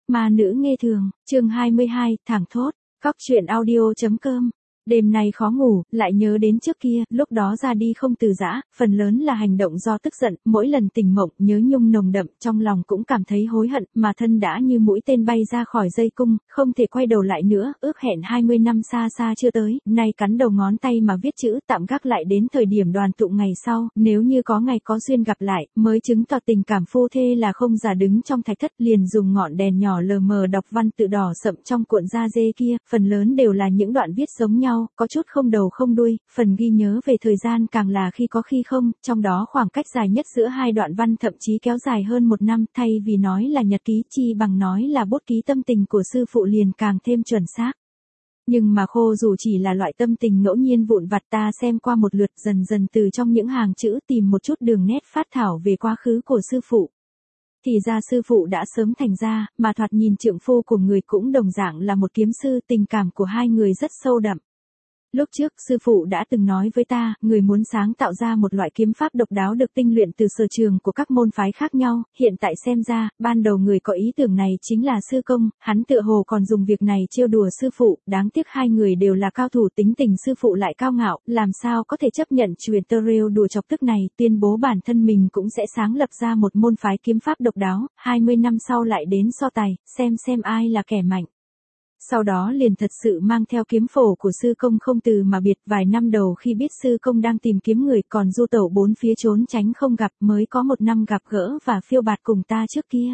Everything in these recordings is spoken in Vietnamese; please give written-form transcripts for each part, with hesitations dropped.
Ma nữ nghe thường, chương 22, thẳng thốt, Cóc truyện audio.com. Đêm nay khó ngủ, lại nhớ đến trước kia, lúc đó ra đi không từ giã, phần lớn là hành động do tức giận, mỗi lần tỉnh mộng, nhớ nhung nồng đậm, trong lòng cũng cảm thấy hối hận, mà thân đã như mũi tên bay ra khỏi dây cung, không thể quay đầu lại nữa, ước hẹn 20 năm xa xa chưa tới, nay cắn đầu ngón tay mà viết chữ, tạm gác lại đến thời điểm đoàn tụ ngày sau, nếu như có ngày có duyên gặp lại, mới chứng tỏ tình cảm phu thê là không giả đứng trong thạch thất, liền dùng ngọn đèn nhỏ lờ mờ đọc văn tự đỏ sậm trong cuộn da dê kia, phần lớn đều là những đoạn viết giống nhau, có chút không đầu không đuôi, phần ghi nhớ về thời gian càng là khi có khi không, trong đó khoảng cách dài nhất giữa hai đoạn văn thậm chí kéo dài hơn 1 năm, thay vì nói là nhật ký chi bằng nói là bút ký tâm tình của sư phụ liền càng thêm chuẩn xác. Nhưng mà khô dù chỉ là loại tâm tình ngẫu nhiên vụn vặt, ta xem qua một lượt, dần dần từ trong những hàng chữ tìm một chút đường nét phát thảo về quá khứ của sư phụ. Thì ra sư phụ đã sớm thành ra, mà thoạt nhìn trượng phu của người cũng đồng dạng là một kiếm sư, tình cảm của hai người rất sâu đậm. Lúc trước, sư phụ đã từng nói với ta, người muốn sáng tạo ra một loại kiếm pháp độc đáo được tinh luyện từ sở trường của các môn phái khác nhau, hiện tại xem ra, ban đầu người có ý tưởng này chính là sư công, hắn tựa hồ còn dùng việc này trêu đùa sư phụ, đáng tiếc hai người đều là cao thủ, tính tình sư phụ lại cao ngạo, làm sao có thể chấp nhận chuyện tơ rêu đùa chọc tức này, tuyên bố bản thân mình cũng sẽ sáng lập ra một môn phái kiếm pháp độc đáo, 20 năm sau lại đến so tài, xem ai là kẻ mạnh. Sau đó liền thật sự mang theo kiếm phổ của sư công không từ mà biệt, vài năm đầu khi biết sư công đang tìm kiếm người còn du tẩu bốn phía trốn tránh không gặp, mới có 1 năm gặp gỡ và phiêu bạt cùng ta trước kia.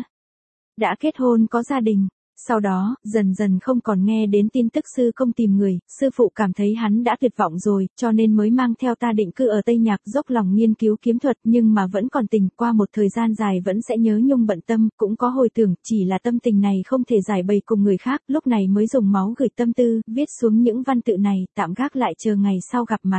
Đã kết hôn có gia đình. Sau đó, dần dần không còn nghe đến tin tức sư công tìm người, sư phụ cảm thấy hắn đã tuyệt vọng rồi, cho nên mới mang theo ta định cư ở Tây Nhạc, dốc lòng nghiên cứu kiếm thuật, nhưng mà vẫn còn tình, qua một thời gian dài vẫn sẽ nhớ nhung bận tâm, cũng có hồi tưởng, chỉ là tâm tình này không thể giải bày cùng người khác, lúc này mới dùng máu gửi tâm tư, viết xuống những văn tự này, tạm gác lại chờ ngày sau gặp mặt.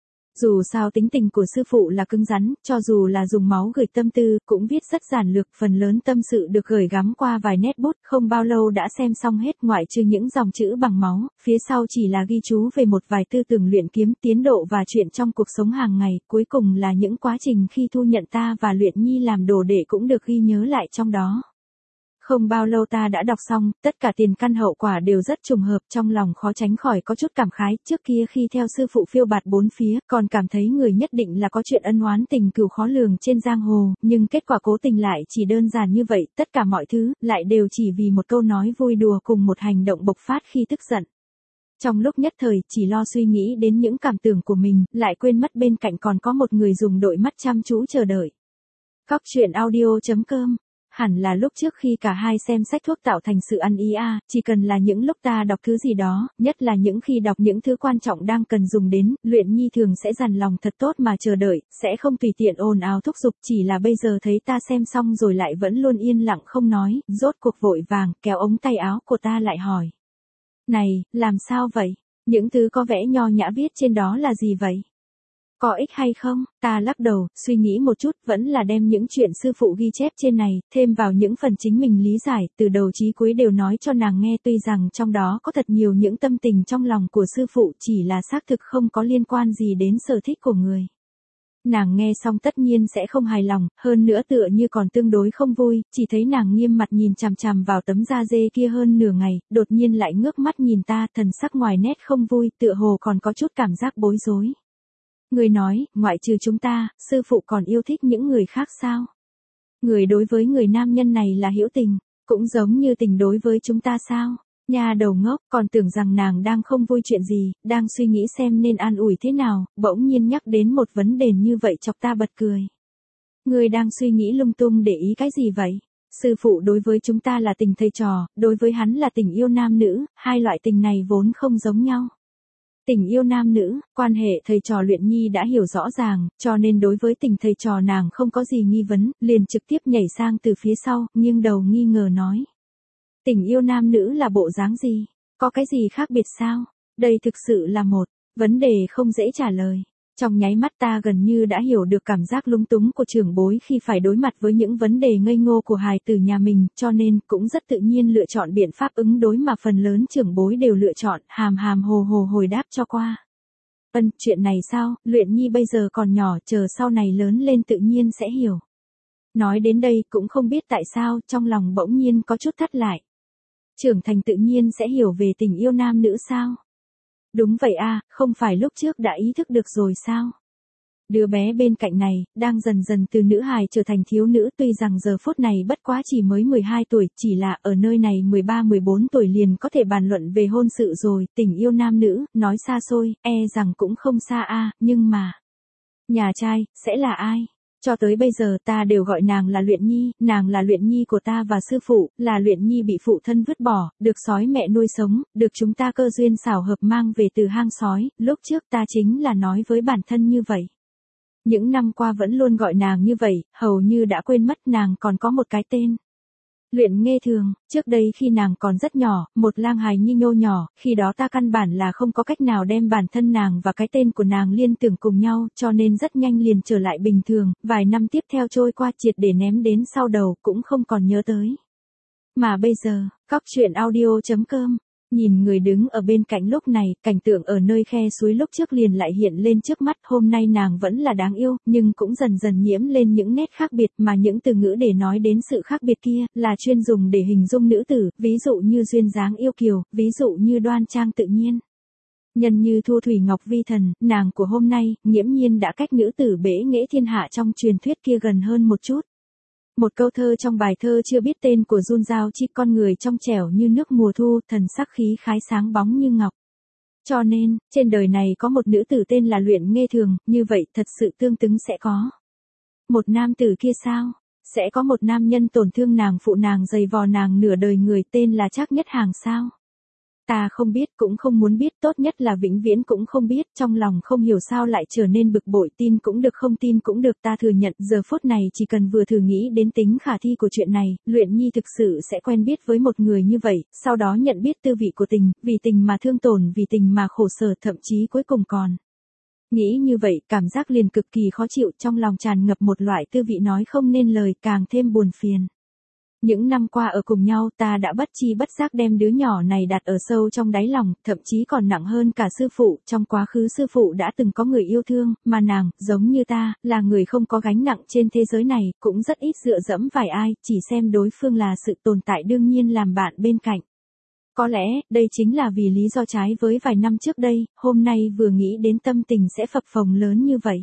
Dù sao tính tình của sư phụ là cứng rắn, cho dù là dùng máu gửi tâm tư, cũng viết rất giản lược, phần lớn tâm sự được gửi gắm qua vài nét bút, không bao lâu đã xem xong hết, ngoại trừ những dòng chữ bằng máu, phía sau chỉ là ghi chú về một vài tư tưởng luyện kiếm, tiến độ và chuyện trong cuộc sống hàng ngày, cuối cùng là những quá trình khi thu nhận ta và Luyện Nhi làm đồ đệ cũng được ghi nhớ lại trong đó. Không bao lâu ta đã đọc xong, tất cả tiền căn hậu quả đều rất trùng hợp, trong lòng khó tránh khỏi có chút cảm khái, trước kia khi theo sư phụ phiêu bạt bốn phía, còn cảm thấy người nhất định là có chuyện ân oán tình cừu khó lường trên giang hồ, nhưng kết quả cố tình lại chỉ đơn giản như vậy, tất cả mọi thứ, lại đều chỉ vì một câu nói vui đùa cùng một hành động bộc phát khi tức giận. Trong lúc nhất thời, chỉ lo suy nghĩ đến những cảm tưởng của mình, lại quên mất bên cạnh còn có một người dùng đôi mắt chăm chú chờ đợi. Cóc truyện audio.com. Hẳn là lúc trước khi cả hai xem sách thuốc tạo thành sự ăn ý chỉ cần là những lúc ta đọc thứ gì đó, nhất là những khi đọc những thứ quan trọng đang cần dùng đến, Luyện Nhi thường sẽ dằn lòng thật tốt mà chờ đợi, sẽ không tùy tiện ồn ào thúc giục, chỉ là bây giờ thấy ta xem xong rồi lại vẫn luôn yên lặng không nói, rốt cuộc vội vàng, kéo ống tay áo của ta lại hỏi. Này, làm sao vậy? Những thứ có vẽ nho nhã viết trên đó là gì vậy? Có ích hay không? Ta lắc đầu, suy nghĩ một chút, vẫn là đem những chuyện sư phụ ghi chép trên này, thêm vào những phần chính mình lý giải, từ đầu chí cuối đều nói cho nàng nghe, tuy rằng trong đó có thật nhiều những tâm tình trong lòng của sư phụ, chỉ là xác thực không có liên quan gì đến sở thích của người. Nàng nghe xong tất nhiên sẽ không hài lòng, hơn nữa tựa như còn tương đối không vui, chỉ thấy nàng nghiêm mặt nhìn chằm chằm vào tấm da dê kia hơn nửa ngày, đột nhiên lại ngước mắt nhìn ta, thần sắc ngoài nét không vui, tựa hồ còn có chút cảm giác bối rối. Người nói, ngoại trừ chúng ta, sư phụ còn yêu thích những người khác sao? Người đối với người nam nhân này là hữu tình, cũng giống như tình đối với chúng ta sao? Nha đầu ngốc, còn tưởng rằng nàng đang không vui chuyện gì, đang suy nghĩ xem nên an ủi thế nào, bỗng nhiên nhắc đến một vấn đề như vậy chọc ta bật cười. Người đang suy nghĩ lung tung để ý cái gì vậy? Sư phụ đối với chúng ta là tình thầy trò, đối với hắn là tình yêu nam nữ, hai loại tình này vốn không giống nhau. Tình yêu nam nữ, quan hệ thầy trò Luyện Nhi đã hiểu rõ ràng, cho nên đối với tình thầy trò nàng không có gì nghi vấn, liền trực tiếp nhảy sang từ phía sau, nghiêng đầu nghi ngờ nói. Tình yêu nam nữ là bộ dáng gì? Có cái gì khác biệt sao? Đây thực sự là một vấn đề không dễ trả lời. Trong nháy mắt ta gần như đã hiểu được cảm giác lúng túng của trưởng bối khi phải đối mặt với những vấn đề ngây ngô của hài tử nhà mình, cho nên cũng rất tự nhiên lựa chọn biện pháp ứng đối mà phần lớn trưởng bối đều lựa chọn, hàm hàm hồ hồ hồi đáp cho qua. Chuyện này sao, Luyện Nhi bây giờ còn nhỏ, chờ sau này lớn lên tự nhiên sẽ hiểu. Nói đến đây cũng không biết tại sao, trong lòng bỗng nhiên có chút thắt lại. Trưởng thành tự nhiên sẽ hiểu về tình yêu nam nữ sao? Đúng vậy a, không phải lúc trước đã ý thức được rồi sao? Đứa bé bên cạnh này, đang dần dần từ nữ hài trở thành thiếu nữ, tuy rằng giờ phút này bất quá chỉ mới 12 tuổi, chỉ là ở nơi này 13-14 tuổi liền có thể bàn luận về hôn sự rồi, tình yêu nam nữ, nói xa xôi, rằng cũng không xa a, nhưng mà... Nhà trai, sẽ là ai? Cho tới bây giờ ta đều gọi nàng là Luyện Nhi, nàng là Luyện Nhi của ta và sư phụ, là Luyện Nhi bị phụ thân vứt bỏ, được sói mẹ nuôi sống, được chúng ta cơ duyên xảo hợp mang về từ hang sói, lúc trước ta chính là nói với bản thân như vậy. Những năm qua vẫn luôn gọi nàng như vậy, hầu như đã quên mất nàng còn có một cái tên. Luyện Nghê Thường, trước đây khi nàng còn rất nhỏ, một lang hài nhi nhô nhỏ, khi đó ta căn bản là không có cách nào đem bản thân nàng và cái tên của nàng liên tưởng cùng nhau, cho nên rất nhanh liền trở lại bình thường, vài năm tiếp theo trôi qua triệt để ném đến sau đầu, cũng không còn nhớ tới. Mà bây giờ, Cóc Truyện Audio.com, nhìn người đứng ở bên cạnh lúc này, cảnh tượng ở nơi khe suối lúc trước liền lại hiện lên trước mắt, hôm nay nàng vẫn là đáng yêu, nhưng cũng dần dần nhiễm lên những nét khác biệt, mà những từ ngữ để nói đến sự khác biệt kia, là chuyên dùng để hình dung nữ tử, ví dụ như duyên dáng yêu kiều, ví dụ như đoan trang tự nhiên. Nhân như Thu Thủy Ngọc Vi Thần, nàng của hôm nay, nghiễm nhiên đã cách nữ tử bể nghệ thiên hạ trong truyền thuyết kia gần hơn một chút. Một câu thơ trong bài thơ chưa biết tên của Jun Giao Chi, con người trong trẻo như nước mùa thu, thần sắc khí khái sáng bóng như ngọc. Cho nên, trên đời này có một nữ tử tên là Luyện Nghê Thường, như vậy thật sự tương ứng sẽ có. Một nam tử kia sao? Sẽ có một nam nhân tổn thương nàng, phụ nàng, giày vò nàng nửa đời, người tên là Trác Nhất Hàng sao? Ta không biết, cũng không muốn biết, tốt nhất là vĩnh viễn cũng không biết, trong lòng không hiểu sao lại trở nên bực bội, tin cũng được không tin cũng được, ta thừa nhận, giờ phút này chỉ cần vừa thử nghĩ đến tính khả thi của chuyện này, Luyện Nhi thực sự sẽ quen biết với một người như vậy, sau đó nhận biết tư vị của tình, vì tình mà thương tổn, vì tình mà khổ sở, thậm chí cuối cùng còn. Nghĩ như vậy, cảm giác liền cực kỳ khó chịu, trong lòng tràn ngập một loại tư vị nói không nên lời, càng thêm buồn phiền. Những năm qua ở cùng nhau, ta đã bất chi bất giác đem đứa nhỏ này đặt ở sâu trong đáy lòng, thậm chí còn nặng hơn cả sư phụ, trong quá khứ sư phụ đã từng có người yêu thương, mà nàng, giống như ta, là người không có gánh nặng trên thế giới này, cũng rất ít dựa dẫm vài ai, chỉ xem đối phương là sự tồn tại đương nhiên làm bạn bên cạnh. Có lẽ, đây chính là vì lý do trái với vài năm trước đây, hôm nay vừa nghĩ đến tâm tình sẽ phập phồng lớn như vậy.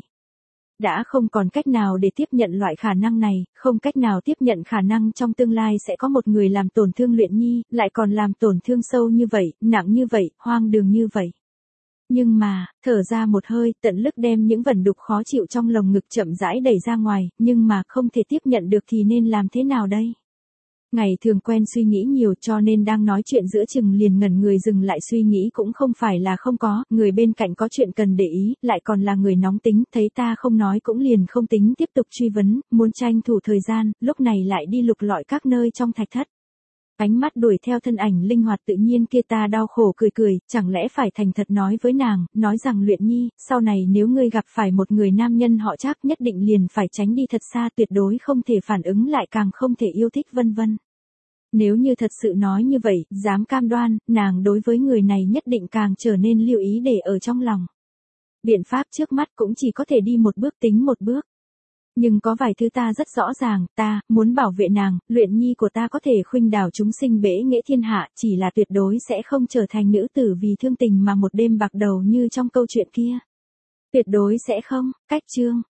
Đã không còn cách nào để tiếp nhận loại khả năng này, không cách nào tiếp nhận khả năng trong tương lai sẽ có một người làm tổn thương Luyện Nhi, lại còn làm tổn thương sâu như vậy, nặng như vậy, hoang đường như vậy. Nhưng mà, thở ra một hơi, tận lực đem những vẩn đục khó chịu trong lồng ngực chậm rãi đẩy ra ngoài, nhưng mà không thể tiếp nhận được thì nên làm thế nào đây? Ngày thường quen suy nghĩ nhiều, cho nên đang nói chuyện giữa chừng liền ngẩn người dừng lại, suy nghĩ cũng không phải là không có, người bên cạnh có chuyện cần để ý, lại còn là người nóng tính, thấy ta không nói cũng liền không tính tiếp tục truy vấn, muốn tranh thủ thời gian, lúc này lại đi lục lọi các nơi trong thạch thất. Ánh mắt đuổi theo thân ảnh linh hoạt tự nhiên kia, ta đau khổ cười cười, chẳng lẽ phải thành thật nói với nàng, nói rằng Luyện Nhi, sau này nếu ngươi gặp phải một người nam nhân họ Trác, nhất định liền phải tránh đi thật xa, tuyệt đối không thể phản ứng lại, càng không thể yêu thích vân vân. Nếu như thật sự nói như vậy, dám cam đoan, nàng đối với người này nhất định càng trở nên lưu ý để ở trong lòng. Biện pháp trước mắt cũng chỉ có thể đi một bước tính một bước. Nhưng có vài thứ ta rất rõ ràng, ta muốn bảo vệ nàng, Luyện Nhi của ta có thể khuynh đảo chúng sinh bể nghệ thiên hạ, chỉ là tuyệt đối sẽ không trở thành nữ tử vì thương tình mà một đêm bạc đầu như trong câu chuyện kia. Tuyệt đối sẽ không. Cách chương